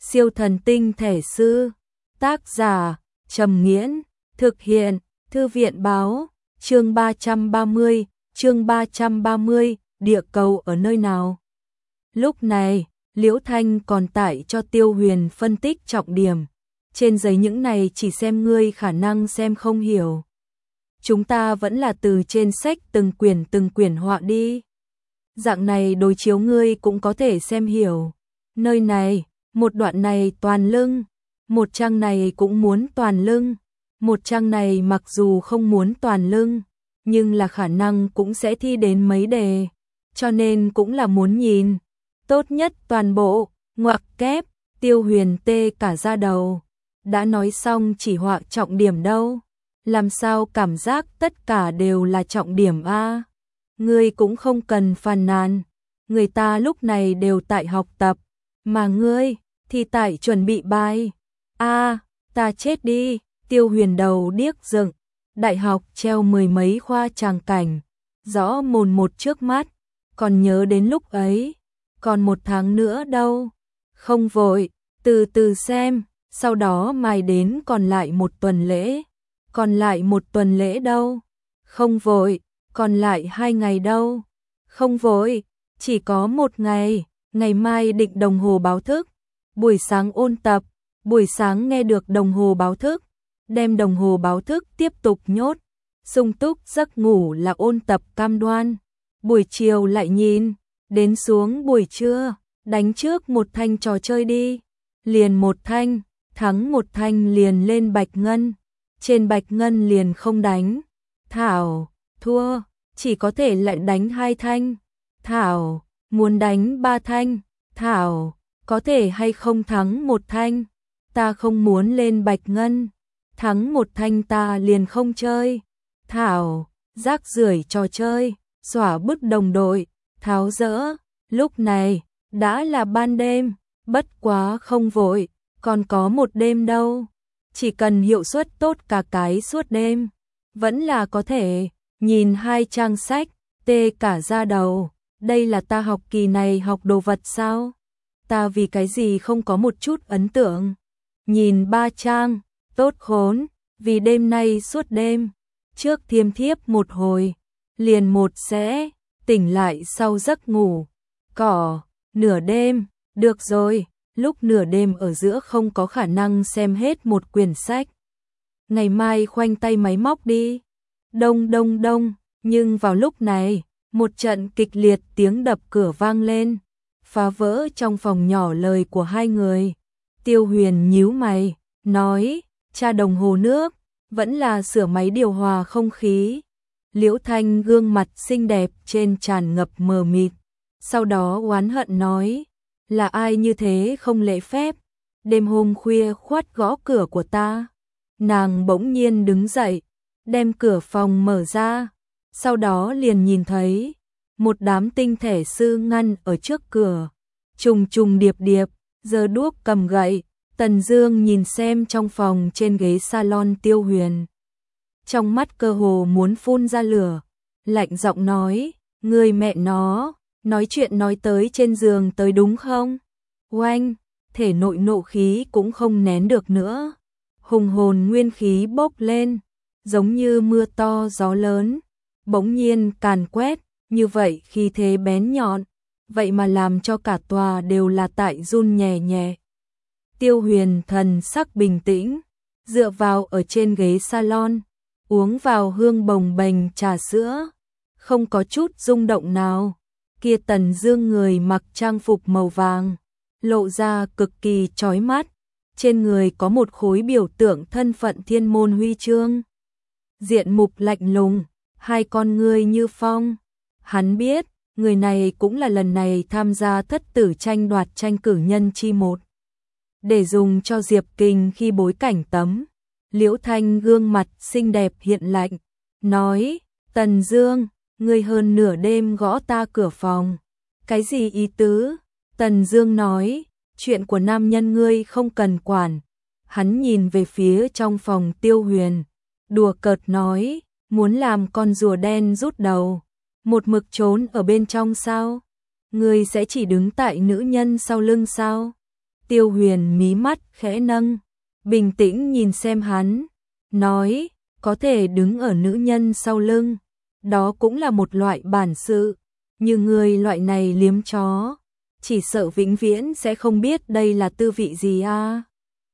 Siêu thần tinh thể sư. Tác giả Trầm Nghiễn. Thực hiện Thư viện Báo. Chương 330, địa cầu ở nơi nào? Lúc này, Liễu Thanh còn tải cho Tiêu Huyền phân tích trọng điểm. Trên giấy những này chỉ xem ngươi khả năng xem không hiểu. Chúng ta vẫn là từ trên sách từng quyển họa đi. Dạng này đối chiếu ngươi cũng có thể xem hiểu. Nơi này, một đoạn này toàn lưng, một trang này cũng muốn toàn lưng, một trang này mặc dù không muốn toàn lưng, nhưng là khả năng cũng sẽ thi đến mấy đề, cho nên cũng là muốn nhìn. Tốt nhất toàn bộ, ngoặc kép, Tiêu Huyền tê cả da đầu. Đã nói xong chỉ họa trọng điểm đâu, làm sao cảm giác tất cả đều là trọng điểm a? Ngươi cũng không cần phàn nàn, người ta lúc này đều tại học tập, mà ngươi thì tại chuẩn bị bài. A, ta chết đi, Tiêu Huyền đầu điếc dựng, đại học treo mười mấy khoa tràng cảnh, rõ mồn một trước mắt, còn nhớ đến lúc ấy, còn một tháng nữa đâu. Không vội, từ từ xem, sau đó mài đến còn lại một tuần lễ. Còn lại một tuần lễ đâu? Không vội, còn lại 2 ngày đâu? Không vội, chỉ có 1 ngày, ngày mai định đồng hồ báo thức. Buổi sáng ôn tập, buổi sáng nghe được đồng hồ báo thức, đem đồng hồ báo thức tiếp tục nhốt. Sung túc giấc ngủ là ôn tập cam đoan. Buổi chiều lại nhìn, đến xuống buổi trưa, đánh trước một thanh trò chơi đi. Liền một thanh, thắng một thanh liền lên bạch ngân. Trên bạch ngân liền không đánh. Thảo, thua, chỉ có thể lại đánh 2 thanh. Thảo, muốn đánh 3 thanh. Thảo, có thể hay không thắng một thanh. Ta không muốn lên bạch ngân. Thắng một thanh ta liền không chơi. Thảo, rác rưởi trò chơi, xóa bức đồng đội, tháo dỡ. Lúc này, đã là ban đêm, bất quá không vội, còn có một đêm đâu. Chỉ cần hiệu suất tốt cả cái suốt đêm, vẫn là có thể. Nhìn 2 trang sách, tê cả da đầu. Đây là ta học kỳ này học đồ vật sao? Ta vì cái gì không có một chút ấn tượng? Nhìn 3 trang, tốt khốn, vì đêm nay suốt đêm, trước thiêm thiếp một hồi, liền một sẽ tỉnh lại sau giấc ngủ. Nửa đêm, được rồi. Lúc nửa đêm ở giữa không có khả năng xem hết một quyển sách. Ngày mai khoanh tay máy móc đi. Đông đông đông, nhưng vào lúc này, một trận kịch liệt tiếng đập cửa vang lên, phá vỡ trong phòng nhỏ lời của 2 người. Tiêu Huyền nhíu mày, nói, tra đồng hồ nước, vẫn là sửa máy điều hòa không khí. Liễu Thanh gương mặt xinh đẹp trên tràn ngập mờ mịt, sau đó oán hận nói, là ai như thế không lễ phép, đêm hôm khuya khoát gõ cửa của ta. Nàng bỗng nhiên đứng dậy, đem cửa phòng mở ra, sau đó liền nhìn thấy một đám tinh thể sư ngăn ở trước cửa, trùng trùng điệp điệp, giơ đuốc cầm gậy. Tần Dương nhìn xem trong phòng trên ghế salon Tiêu Huyền, trong mắt cơ hồ muốn phun ra lửa, lạnh giọng nói, người mẹ nó, nói chuyện nói tới trên giường tới đúng không? Oanh, thể nội nộ khí cũng không nén được nữa, hùng hồn nguyên khí bốc lên, giống như mưa to gió lớn, bỗng nhiên càn quét, như vậy khi thế bén nhọn, vậy mà làm cho cả tòa đều là tại run nhẹ nhẹ. Tiêu Huyền thần sắc bình tĩnh, dựa vào ở trên ghế salon, uống vào hương bồng bềnh trà sữa, không có chút rung động nào. Kia Tần Dương người mặc trang phục màu vàng, lộ ra cực kỳ chói mắt, trên người có một khối biểu tượng thân phận thiên môn huy chương. Diện mục lạnh lùng, 2 con ngươi như phong. Hắn biết, người này cũng là lần này tham gia thất tử tranh đoạt tranh cử nhân chi một, để dùng cho Diệp Kình khi bối cảnh tấm. Liễu Thanh gương mặt xinh đẹp hiện lạnh, nói, Tần Dương, ngươi hơn nửa đêm gõ ta cửa phòng, cái gì ý tứ? Tần Dương nói, chuyện của nam nhân ngươi không cần quản. Hắn nhìn về phía trong phòng Tiêu Huyền, đùa cợt nói, muốn làm con rùa đen rút đầu, một mực trốn ở bên trong sao? Ngươi sẽ chỉ đứng tại nữ nhân sau lưng sao? Tiêu Huyền mí mắt khẽ nâng, bình tĩnh nhìn xem hắn, nói, có thể đứng ở nữ nhân sau lưng, đó cũng là một loại bản sự, như người loại này liếm chó, chỉ sợ vĩnh viễn sẽ không biết đây là tư vị gì a.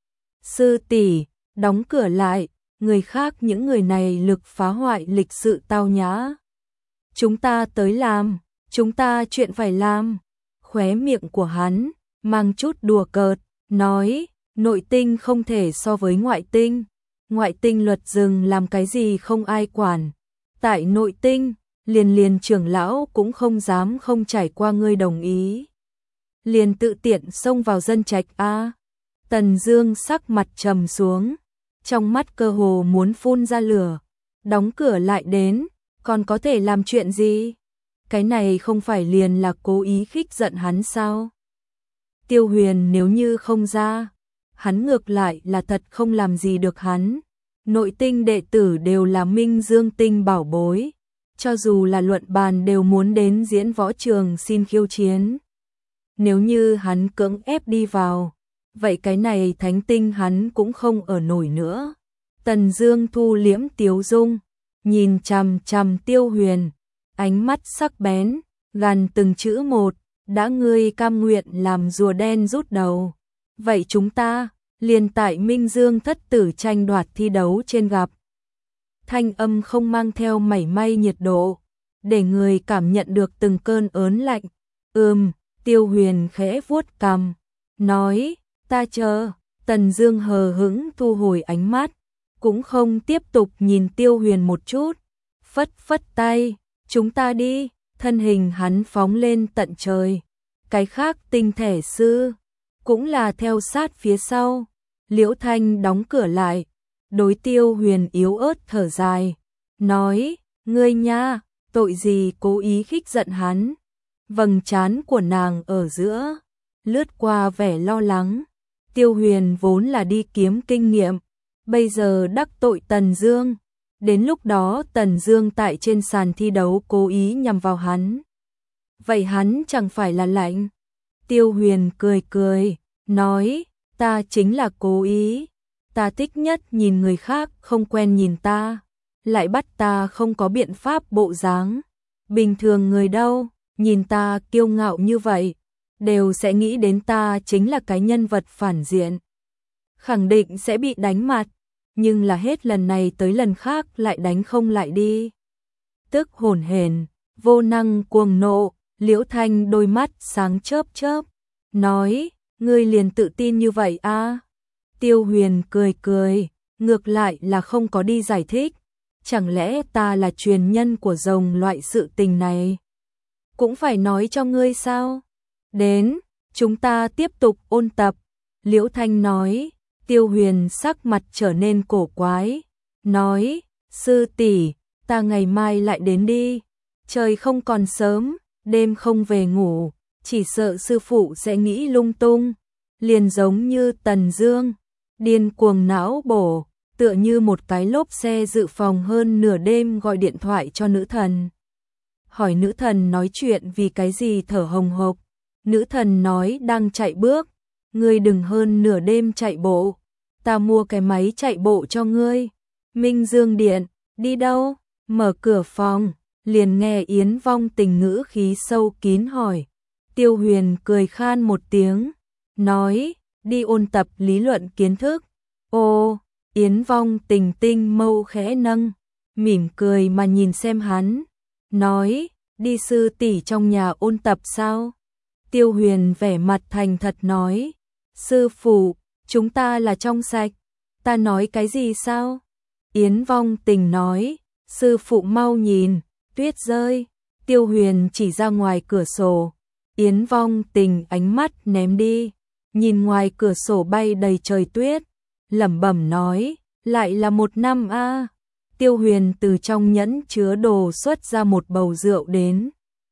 Sư tỷ, đóng cửa lại, người khác những người này lực phá hoại lịch sự tao nhã. Chúng ta tới làm, chúng ta chuyện phải làm. Khóe miệng của hắn mang chút đùa cợt, nói, nội tinh không thể so với ngoại tinh luật rừng làm cái gì không ai quản. Tại nội tinh, liền trưởng lão cũng không dám không trải qua ngươi đồng ý. Liền tự tiện xông vào dân trạch a. Tần Dương sắc mặt trầm xuống, trong mắt cơ hồ muốn phun ra lửa, đóng cửa lại đến, còn có thể làm chuyện gì? Cái này không phải liền là cố ý khích giận hắn sao? Tiêu Huyền nếu như không ra, hắn ngược lại là thật không làm gì được hắn. Nội tinh đệ tử đều là Minh Dương tinh bảo bối, cho dù là luận bàn đều muốn đến diễn võ trường xin khiêu chiến. Nếu như hắn cưỡng ép đi vào, vậy cái này thánh tinh hắn cũng không ở nổi nữa. Tần Dương thu liễm tiếu dung, nhìn chằm chằm Tiêu Huyền, ánh mắt sắc bén, gằn từng chữ một, đã ngươi cam nguyện làm rùa đen rút đầu, vậy chúng ta liền tại Minh Dương thất tử tranh đoạt thi đấu trên gặp. Thanh âm không mang theo mảy may nhiệt độ, để người cảm nhận được từng cơn ớn lạnh. Tiêu Huyền khẽ vuốt cằm, nói, ta chờ. Tần Dương hờ hững thu hồi ánh mắt, cũng không tiếp tục nhìn Tiêu Huyền một chút, phất phất tay, chúng ta đi. Thân hình hắn phóng lên tận trời, cái khác tinh thể sư cũng là theo sát phía sau. Liễu Thanh đóng cửa lại, đối Tiêu Huyền yếu ớt thở dài, nói, ngươi nha, tội gì cố ý khích giận hắn. Vầng trán của nàng ở giữa lướt qua vẻ lo lắng. Tiêu Huyền vốn là đi kiếm kinh nghiệm, bây giờ đắc tội Tần Dương, đến lúc đó Tần Dương tại trên sàn thi đấu cố ý nhằm vào hắn, vậy hắn chẳng phải là lạnh. Tiêu Huyền cười cười, nói, ta chính là cố ý, ta thích nhất nhìn người khác không quen nhìn ta, lại bắt ta không có biện pháp bộ dáng. Bình thường người đâu, nhìn ta kiêu ngạo như vậy, đều sẽ nghĩ đến ta chính là cái nhân vật phản diện, khẳng định sẽ bị đánh mặt, nhưng là hết lần này tới lần khác lại đánh không lại đi. Tức hổn hển, vô năng cuồng nộ, Liễu Thanh đôi mắt sáng chớp chớp, nói, ngươi liền tự tin như vậy a? Tiêu Huyền cười cười, ngược lại là không có đi giải thích, chẳng lẽ ta là truyền nhân của rồng loại sự tình này? Cũng phải nói cho ngươi sao? Đến, chúng ta tiếp tục ôn tập. Liễu Thanh nói. Tiêu Huyền sắc mặt trở nên cổ quái, nói, sư tỷ, ta ngày mai lại đến đi, trời không còn sớm, đêm không về ngủ, chỉ sợ sư phụ sẽ nghĩ lung tung, liền giống như Tần Dương, điên cuồng não bổ, tựa như một cái lốp xe dự phòng hơn nửa đêm gọi điện thoại cho nữ thần. Hỏi nữ thần nói chuyện vì cái gì thở hồng hộc, nữ thần nói đang chạy bước, ngươi đừng hơn nửa đêm chạy bộ, ta mua cái máy chạy bộ cho ngươi. Minh Dương Điện, đi đâu? Mở cửa phòng, liền nghe Yến Vong Tình ngữ khí sâu kín hỏi. Tiêu Huyền cười khan một tiếng, nói, đi ôn tập lý luận kiến thức. Ô, Yến Vong Tình tinh mâu khẽ nâng, mỉm cười mà nhìn xem hắn, nói, đi sư tỷ trong nhà ôn tập sao? Tiêu Huyền vẻ mặt thành thật nói, sư phụ, chúng ta là trong sạch, ta nói cái gì sao? Yến Vong Tình nói, sư phụ mau nhìn, tuyết rơi. Tiêu Huyền chỉ ra ngoài cửa sổ, Yến Vong Tình ánh mắt ném đi, nhìn ngoài cửa sổ bay đầy trời tuyết, lẩm bẩm nói, lại là một năm a. Tiêu Huyền từ trong nhẫn chứa đồ xuất ra một bầu rượu đến,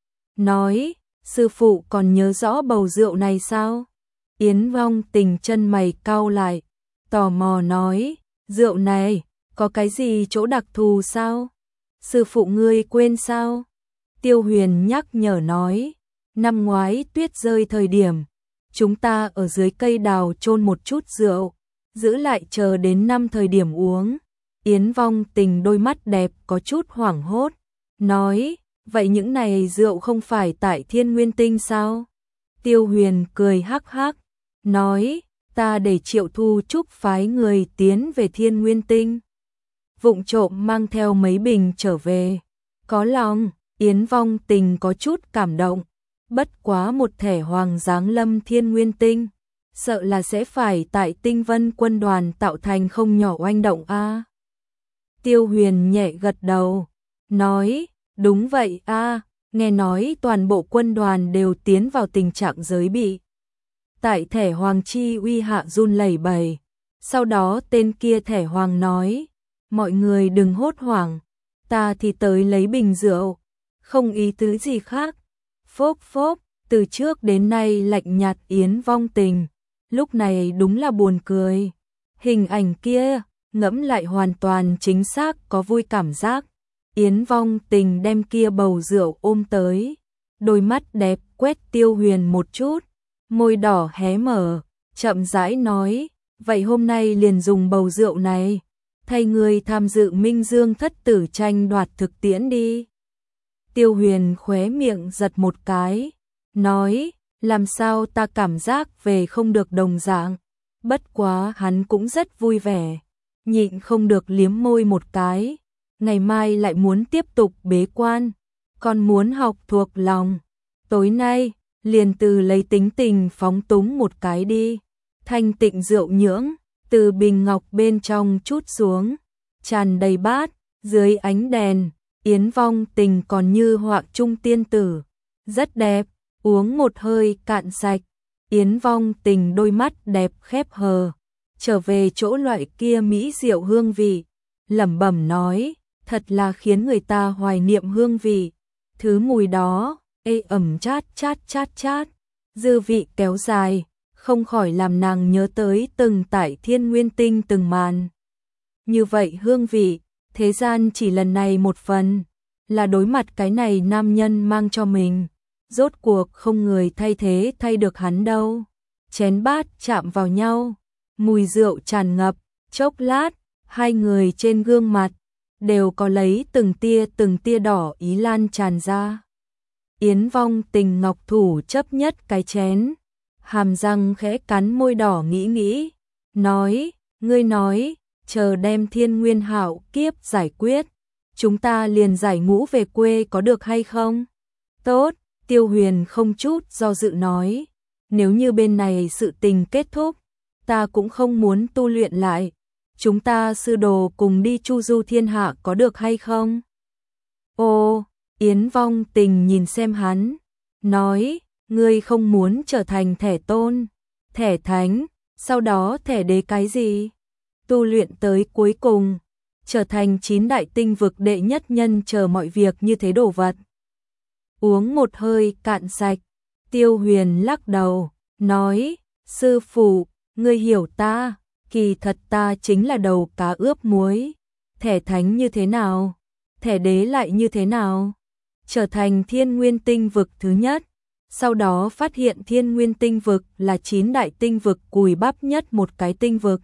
nói, sư phụ còn nhớ rõ bầu rượu này sao? Yến Vong Tình chân mày cau lại, tò mò nói, rượu này, có cái gì chỗ đặc thù sao? Sư phụ ngươi quên sao? Tiêu Huyền nhắc nhở nói, năm ngoái tuyết rơi thời điểm, chúng ta ở dưới cây đào chôn một chút rượu, giữ lại chờ đến năm thời điểm uống. Yến Vong Tình đôi mắt đẹp có chút hoảng hốt, nói, vậy những này rượu không phải tại Thiên Nguyên Tinh sao? Tiêu Huyền cười hắc hắc, nói, ta để Triệu Thu Trúc phái người tiến về Thiên Nguyên Tinh, vụng trộm mang theo mấy bình trở về. Có lòng, Yến Vong Tình có chút cảm động, bất quá một thẻ hoàng giáng lâm Thiên Nguyên Tinh, sợ là sẽ phải tại Tinh Vân quân đoàn tạo thành không nhỏ oanh động a. Tiêu Huyền nhẹ gật đầu, nói, đúng vậy a, nghe nói toàn bộ quân đoàn đều tiến vào tình trạng giới bị. Tại thẻ hoàng chi uy hạ run lẩy bẩy, sau đó tên kia thẻ hoàng nói, mọi người đừng hốt hoảng, ta thì tới lấy bình rượu, không ý tứ gì khác. Phốp phốp, từ trước đến nay lạnh nhạt Yến Vong Tình, lúc này đúng là buồn cười. Hình ảnh kia, ngẫm lại hoàn toàn chính xác có vui cảm giác. Yến Vong Tình đem kia bầu rượu ôm tới, đôi mắt đẹp quét Tiêu Huyền một chút, môi đỏ hé mở, chậm rãi nói, vậy hôm nay liền dùng bầu rượu này, thay người tham dự Minh Dương thất tử tranh đoạt thực tiễn đi. Tiêu Huyền khóe miệng giật một cái, nói, làm sao ta cảm giác về không được đồng dạng, bất quá hắn cũng rất vui vẻ, nhịn không được liếm môi một cái, ngày mai lại muốn tiếp tục bế quan, còn muốn học thuộc lòng, tối nay, liền từ lấy tính tình phóng túng một cái đi. Thanh tịnh rượu nhưỡng, từ bình ngọc bên trong chút xuống, tràn đầy bát, dưới ánh đèn, Yến Vong Tình còn như họa trung tiên tử, rất đẹp, uống một hơi cạn sạch, Yến Vong Tình đôi mắt đẹp khép hờ, trở về chỗ loại kia mỹ diệu hương vị, lẩm bẩm nói, thật là khiến người ta hoài niệm hương vị, thứ mùi đó, ê ẩm chát chát chát chát, dư vị kéo dài, không khỏi làm nàng nhớ tới từng tại Thiên Nguyên Tinh từng màn. Như vậy hương vị, thế gian chỉ lần này một phần, là đối mặt cái này nam nhân mang cho mình, rốt cuộc không người thay thế thay được hắn đâu. Chén bát chạm vào nhau, mùi rượu tràn ngập, chốc lát, hai người trên gương mặt đều có lấy từng tia đỏ ý lan tràn ra. Yến Vong Tình ngọc thủ chấp nhất cái chén, hàm răng khẽ cắn môi đỏ nghĩ, nói, ngươi nói, chờ đem Thiên Nguyên Hạo kiếp giải quyết, chúng ta liền giải ngũ về quê có được hay không? Tốt, Tiêu Huyền không chút do dự nói, nếu như bên này sự tình kết thúc, ta cũng không muốn tu luyện lại, chúng ta sư đồ cùng đi chu du thiên hạ có được hay không? Ô, Yến Vong Tình nhìn xem hắn, nói, ngươi không muốn trở thành thẻ tôn, thẻ thánh, sau đó thẻ đế cái gì? Tu luyện tới cuối cùng, trở thành 9 đại tinh vực đệ nhất nhân chờ mọi việc như thế đồ vật. Uống một hơi cạn sạch, Tiêu Huyền lắc đầu, nói, sư phụ, ngươi hiểu ta, kỳ thật ta chính là đầu cá ướp muối, thẻ thánh như thế nào, thẻ đế lại như thế nào, trở thành Thiên Nguyên Tinh vực thứ nhất, sau đó phát hiện Thiên Nguyên Tinh vực là 9 đại tinh vực cùi bắp nhất một cái tinh vực.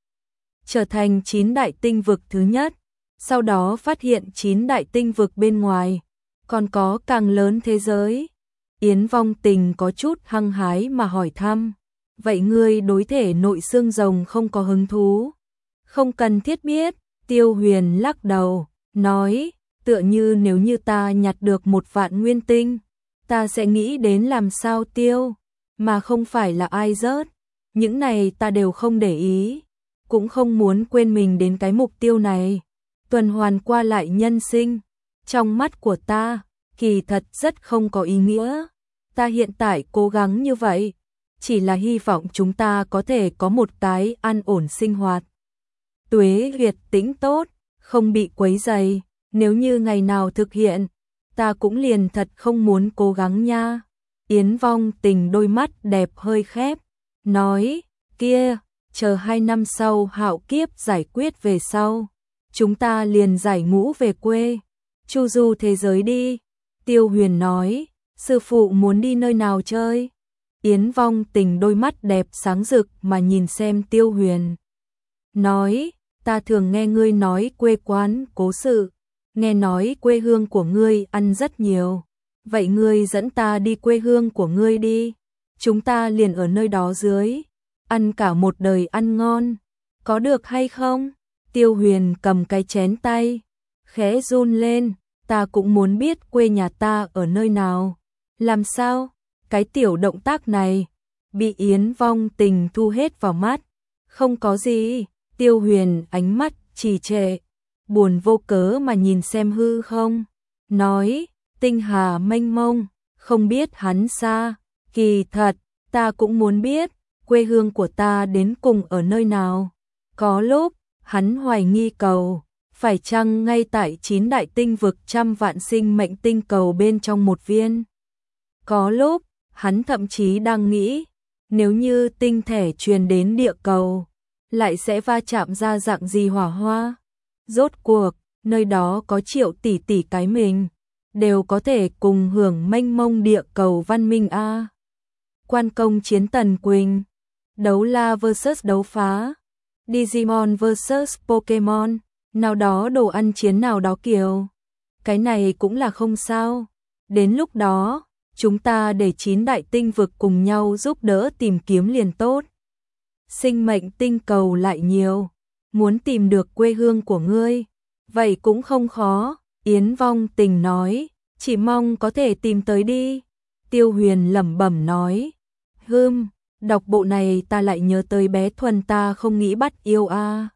Trở thành 9 đại tinh vực thứ nhất, sau đó phát hiện 9 đại tinh vực bên ngoài, còn có càng lớn thế giới. Yến Vong Tình có chút hăng hái mà hỏi thăm, vậy ngươi đối thể nội xương rồng không có hứng thú? Không cần thiết biết, Tiêu Huyền lắc đầu, nói, tựa như nếu như ta nhặt được 1 vạn nguyên tinh, ta sẽ nghĩ đến làm sao tiêu, mà không phải là ai rớt, những này ta đều không để ý, cũng không muốn quên mình đến cái mục tiêu này, tuần hoàn qua lại nhân sinh, trong mắt của ta, kỳ thật rất không có ý nghĩa, ta hiện tại cố gắng như vậy, chỉ là hy vọng chúng ta có thể có một cái an ổn sinh hoạt. Tuế Việt tĩnh tốt, không bị quấy rầy, nếu như ngày nào thực hiện, ta cũng liền thật không muốn cố gắng nha. Yến Vong Tình đôi mắt đẹp hơi khép, nói, kia, chờ 2 năm sau hạo kiếp giải quyết về sau, chúng ta liền giải ngũ về quê, chu du thế giới đi. Tiêu Huyền nói, sư phụ muốn đi nơi nào chơi? Yến Vong Tình đôi mắt đẹp sáng rực mà nhìn xem Tiêu Huyền. Nói, ta thường nghe ngươi nói quê quán cố sự, nghe nói quê hương của ngươi ăn rất nhiều. Vậy ngươi dẫn ta đi quê hương của ngươi đi, chúng ta liền ở nơi đó dưới, ăn cả một đời ăn ngon, có được hay không? Tiêu Huyền cầm cái chén tay, khẽ run lên, ta cũng muốn biết quê nhà ta ở nơi nào. Làm sao? Cái tiểu động tác này bị Yến Vong Tình thu hết vào mắt. Không có gì. Tiêu Huyền ánh mắt trì trệ, buồn vô cớ mà nhìn xem hư không, nói, tinh hà mênh mông, không biết hắn xa, kỳ thật, ta cũng muốn biết, quê hương của ta đến cùng ở nơi nào. Có lúc, hắn hoài nghi cầu, phải chăng ngay tại 9 đại tinh vực trăm vạn sinh mệnh tinh cầu bên trong một viên. Có lúc, hắn thậm chí đang nghĩ, nếu như tinh thể truyền đến địa cầu, lại sẽ va chạm ra dạng gì hỏa hoa. Rốt cuộc, nơi đó có triệu tỷ tỷ cái mình, đều có thể cùng hưởng mênh mông địa cầu văn minh a. Quan công chiến Tần Quỳnh, đấu la vs đấu phá, Digimon vs Pokemon, nào đó đồ ăn chiến nào đó kiểu. Cái này cũng là không sao. Đến lúc đó, chúng ta để 9 đại tinh vực cùng nhau giúp đỡ tìm kiếm liền tốt. Sinh mệnh tinh cầu lại nhiều, muốn tìm được quê hương của ngươi, vậy cũng không khó. Yến Vong Tình nói, chỉ mong có thể tìm tới đi. Tiêu Huyền lẩm bẩm nói, đọc bộ này ta lại nhớ tới bé Thuần ta không nghĩ bắt yêu a.